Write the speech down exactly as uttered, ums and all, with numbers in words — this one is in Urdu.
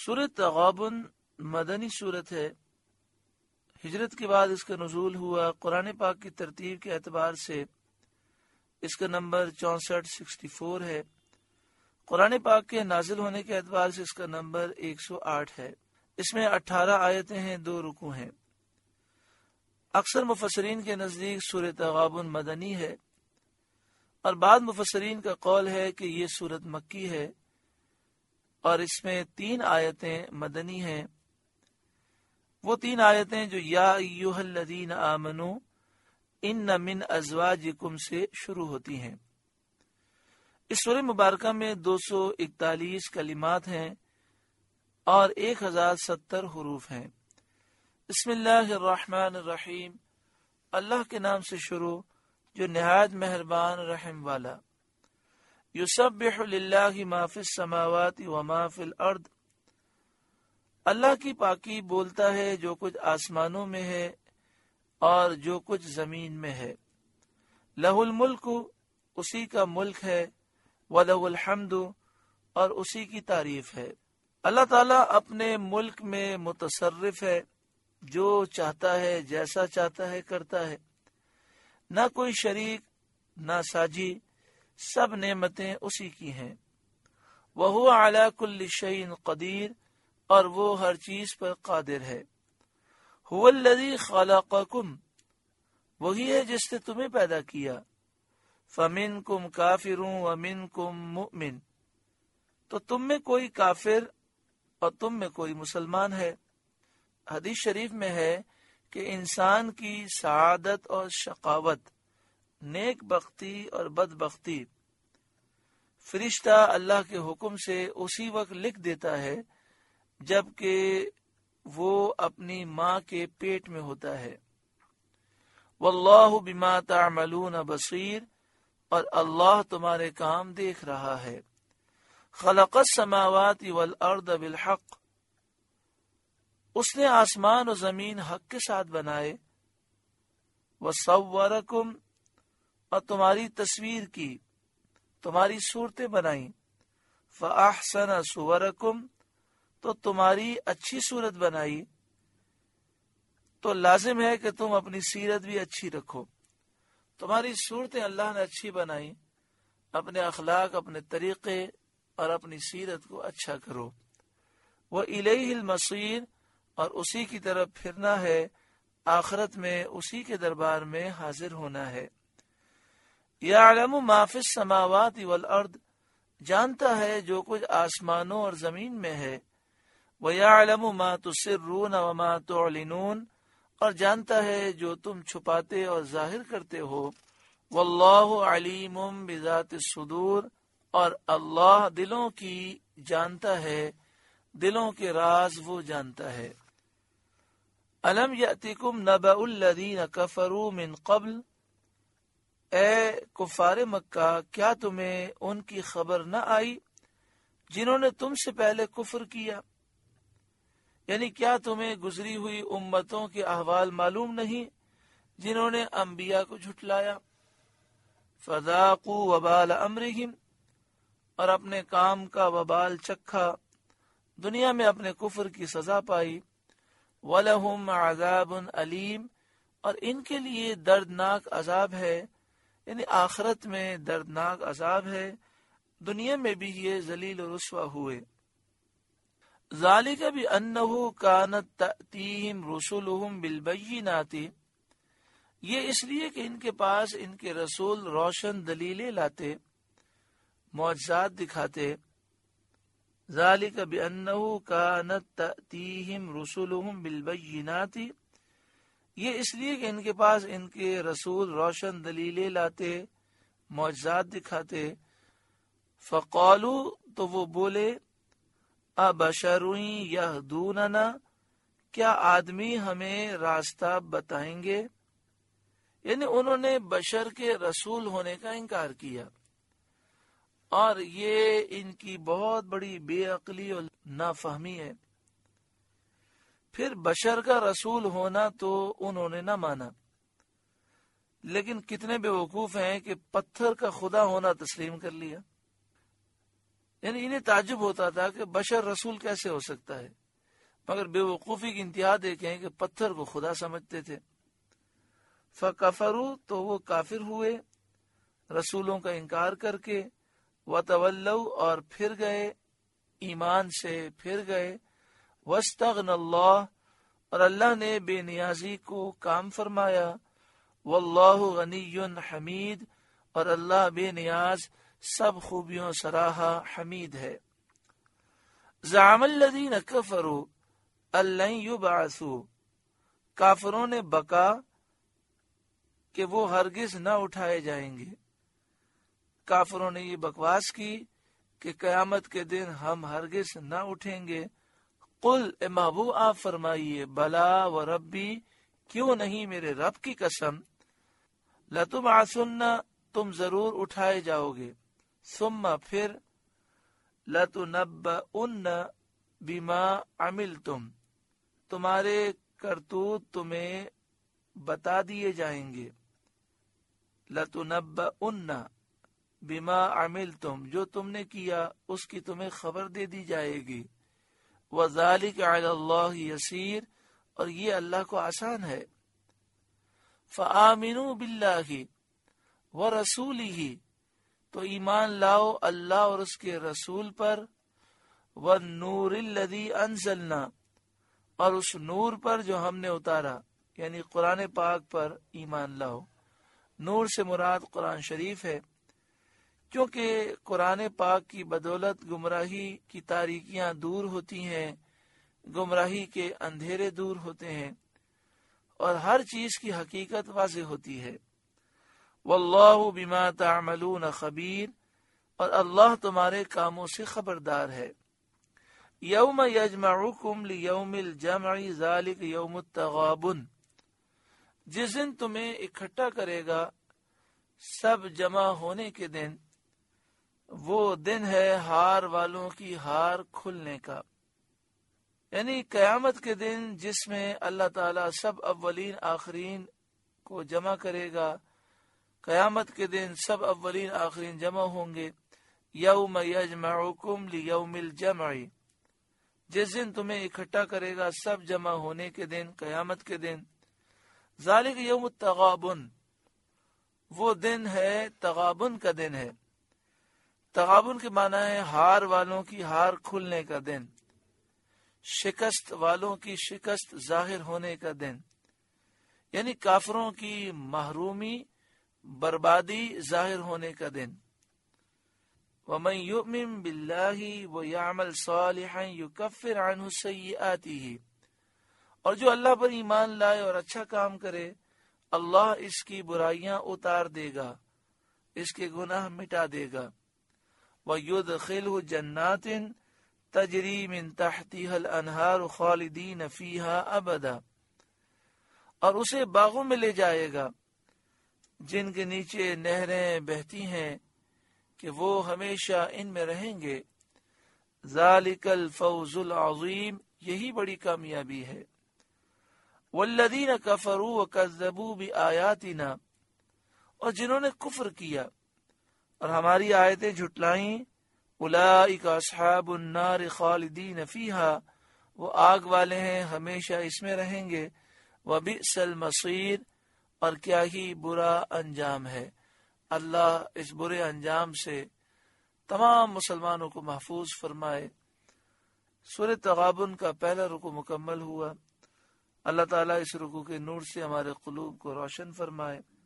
سورۃ تغابن مدنی سورت ہے. ہجرت کے بعد اس کا نزول ہوا. قرآن پاک کی ترتیب کے اعتبار سے اس کا نمبر چونسٹھ سکسٹی فور ہے. قرآن پاک کے نازل ہونے کے اعتبار سے اس کا نمبر ایک سو آٹھ ہے. اس میں اٹھارہ آیتیں ہیں، دو رکوع ہیں. اکثر مفسرین کے نزدیک سورۃ تغابن مدنی ہے، اور بعض مفسرین کا قول ہے کہ یہ سورت مکی ہے اور اس میں تین آیتیں مدنی ہیں. وہ تین آیتیں جو یا ایھا الذین آمنوا ان من ازواجکم سے شروع ہوتی ہیں. اس سورہ مبارکہ میں دو سو اکتالیس کلمات ہیں اور ایک ہزار ستر حروف ہیں. بسم اللہ الرحمن الرحیم. اللہ کے نام سے شروع جو نہایت مہربان رحم والا. یسبح للہ ما فی السماوات وما فی الارض. اللہ کی پاکی بولتا ہے جو کچھ آسمانوں میں ہے اور جو کچھ زمین میں ہے. لہ الملک، اسی کا ملک ہے. وَلَهُ الْحَمْدُ، اور اسی کی تعریف ہے. اللہ تعالیٰ اپنے ملک میں متصرف ہے، جو چاہتا ہے جیسا چاہتا ہے کرتا ہے. نہ کوئی شریک نہ ساجی، سب نعمتیں اسی کی ہیں. وَهُوَ عَلَى كُلِّ شَيْءٍ قَدِيرٌ، اور وہ ہر چیز پر قادر ہے. هُوَ الَّذِي خَلَقَكُمْ، وہی ہے جس نے تمہیں پیدا کیا. فَمِنْكُمْ كَافِرٌ وَمِنْكُمْ مُؤْمِنٌ، تو تم میں کوئی کافر اور تم میں کوئی مسلمان ہے. حدیث شریف میں ہے کہ انسان کی سعادت اور شقاوت، نیک بختی اور بدبختی فرشتہ اللہ کے حکم سے اسی وقت لکھ دیتا ہے جب کہ وہ اپنی ماں کے پیٹ میں ہوتا ہے. واللہ بما تعملون بصیر، اور اللہ تمہارے کام دیکھ رہا ہے. خلق السماوات والارض بالحق، اس نے آسمان و زمین حق کے ساتھ بنائے. وصورکم، اور تمہاری تصویر کی، تمہاری صورتیں بنائیں. فاحسن صورکم، تو تمہاری اچھی صورت بنائی. تو لازم ہے کہ تم اپنی سیرت بھی اچھی رکھو. تمہاری صورتیں اللہ نے اچھی بنائی. اپنے اخلاق، اپنے طریقے اور اپنی سیرت کو اچھا کرو. وَإِلَيْهِ الْمَصِيرُ، اور اسی کی طرف پھرنا ہے. آخرت میں اسی کے دربار میں حاضر ہونا ہے. يَعْلَمُ مَا فِي السَّمَاوَاتِ وَالْأَرْضِ، جانتا ہے جو کچھ آسمانوں اور زمین میں ہے. وَيَعْلَمُ مَا تُسِرُّونَ وَمَا تُعْلِنُونَ، اور جانتا ہے جو تم چھپاتے اور ظاہر کرتے ہو. واللہ علیم بذات الصدور، اور اللہ دلوں کی جانتا ہے، دلوں کے راز وہ جانتا ہے. الم یأتکم نبأ الذین کفروا من قبل، اے کفار مکہ کیا تمہیں ان کی خبر نہ آئی جنہوں نے تم سے پہلے کفر کیا؟ یعنی کیا تمہیں گزری ہوئی امتوں کے احوال معلوم نہیں جنہوں نے انبیاء کو جھٹلایا؟ فذاقوا وبال امرہم، اور اپنے کام کا وبال چکھا، دنیا میں اپنے کفر کی سزا پائی. وَلَهُمْ عَذَابٌ علیم، اور ان کے لیے دردناک عذاب ہے، یعنی آخرت میں دردناک عذاب ہے. دنیا میں بھی یہ ذلیل و رسوا ہوئے. ذالک بأنہ کانت تأتیہم رسلہم بالبینات، یہ اس لیے کہ ان کے پاس ان کے رسول روشن دلیلیں لاتے، معجزات دکھاتے. ذالک بأنہ کانت تأتیہم رسلہم بالبینات، یہ اس لیے کہ ان کے پاس ان کے رسول روشن دلیلیں لاتے، معجزات دکھاتے. فقالوا، تو وہ بولے، ابشر یہدوننا، کیا آدمی ہمیں راستہ بتائیں گے؟ یعنی انہوں نے بشر کے رسول ہونے کا انکار کیا، اور یہ ان کی بہت بڑی بے عقلی اور نافہمی ہے. پھر بشر کا رسول ہونا تو انہوں نے نہ مانا، لیکن کتنے بے وقوف ہیں کہ پتھر کا خدا ہونا تسلیم کر لیا. یعنی انہیں تعجب ہوتا تھا کہ بشر رسول کیسے ہو سکتا ہے، مگر بے وقوفی کی انتہا دیکھیں کہ پتھر کو خدا سمجھتے تھے۔ فَكَفَرُوا تو وہ کافر ہوئے رسولوں کا انکار کر کے، وَتَوَلَّوْا اور پھر گئے ایمان سے پھر گئے، وَاسْتَغْنَى اللَّهُ اور اللہ نے بے نیازی کو کام فرمایا، وَاللَّهُ غَنِيٌّ حمید اور اللہ بے نیاز سب خوبیوں سراہا حمید ہے۔ زعم الذین کفروا ان لن یبعثوا کافروں نے بکا کہ وہ ہرگز نہ اٹھائے جائیں گے۔ کافروں نے یہ بکواس کی کہ قیامت کے دن ہم ہرگز نہ اٹھیں گے۔ قل اے محبوب آپ فرمائیے، بلا و ربی کیوں نہیں میرے رب کی قسم، لتبعثن تم ضرور اٹھائے جاؤ گے، ثم پھر لتنبؤن بما عملتم تمہارے کرتوت تمہیں بتا دیے جائیں گے، لتنبؤن بما عملتم جو تم نے کیا اس کی تمہیں خبر دے دی جائے گی، وذالک علی اللہ یسیر اور یہ اللہ کو آسان ہے۔ فآمنوا باللہ ورسولہ تو ایمان لاؤ اللہ اور اس کے رسول پر، والنور الذی انزلنا اور اس نور پر جو ہم نے اتارا، یعنی قرآن پاک پر ایمان لاؤ۔ نور سے مراد قرآن شریف ہے، کیونکہ قرآن پاک کی بدولت گمراہی کی تاریکیاں دور ہوتی ہیں، گمراہی کے اندھیرے دور ہوتے ہیں اور ہر چیز کی حقیقت واضح ہوتی ہے۔ واللہ بما تعملون خبیر اور اللہ تمہارے کاموں سے خبردار ہے۔ یوم یجمعکم لیوم الجمع ذالک یوم التغابن جس دن تمہیں اکٹھا کرے گا سب جمع ہونے کے دن، وہ دن ہے ہار والوں کی ہار کھلنے کا، یعنی قیامت کے دن جس میں اللہ تعالیٰ سب اولین آخرین کو جمع کرے گا۔ قیامت کے دن سب اولین آخرین جمع ہوں گے۔ یوم یجمعکم لیوم الجمع جس دن تمہیں اکٹھا کرے گا سب جمع ہونے کے دن، قیامت کے دن۔ ذالک یوم التغابن وہ دن ہے تغابن کا دن ہے۔ تغابن کے معنی ہے ہار والوں کی ہار کھلنے کا دن، شکست والوں کی شکست ظاہر ہونے کا دن، یعنی کافروں کی محرومی بربادی ظاہر ہونے کا دن۔ وَمَن يُؤْمِن بِاللَّهِ وَيَعْمَلْ صَالِحًا يُكَفِّرْ عَنْهُ سَيِّئَاتِهِ اور جو اللہ پر ایمان لائے اور اچھا کام کرے، اللہ اس کی برائیاں اتار دے گا، اس کے گناہ مٹا دے گا۔ وَيُدْخِلْهُ جَنَّاتٍ تَجْرِي مِن تَحْتِهَا الْأَنْهَارُ خَالِدِينَ فِيهَا أَبَدًا اور اسے باغوں میں لے جائے گا جن کے نیچے نہریں بہتی ہیں کہ وہ ہمیشہ ان میں رہیں گے۔ ذالک الفوز العظیم یہی بڑی کامیابی ہے۔ والذین کفروا وکذبوا بآیاتنا اور جنہوں نے کفر کیا اور ہماری آیتیں جھٹلائیں، اولئک اصحاب النار خالدین فیہا وہ آگ والے ہیں ہمیشہ اس میں رہیں گے۔ وبئس المصیر اور کیا ہی برا انجام ہے۔ اللہ اس برے انجام سے تمام مسلمانوں کو محفوظ فرمائے۔ سورہ تغابن کا پہلا رکوع مکمل ہوا۔ اللہ تعالیٰ اس رکوع کے نور سے ہمارے قلوب کو روشن فرمائے۔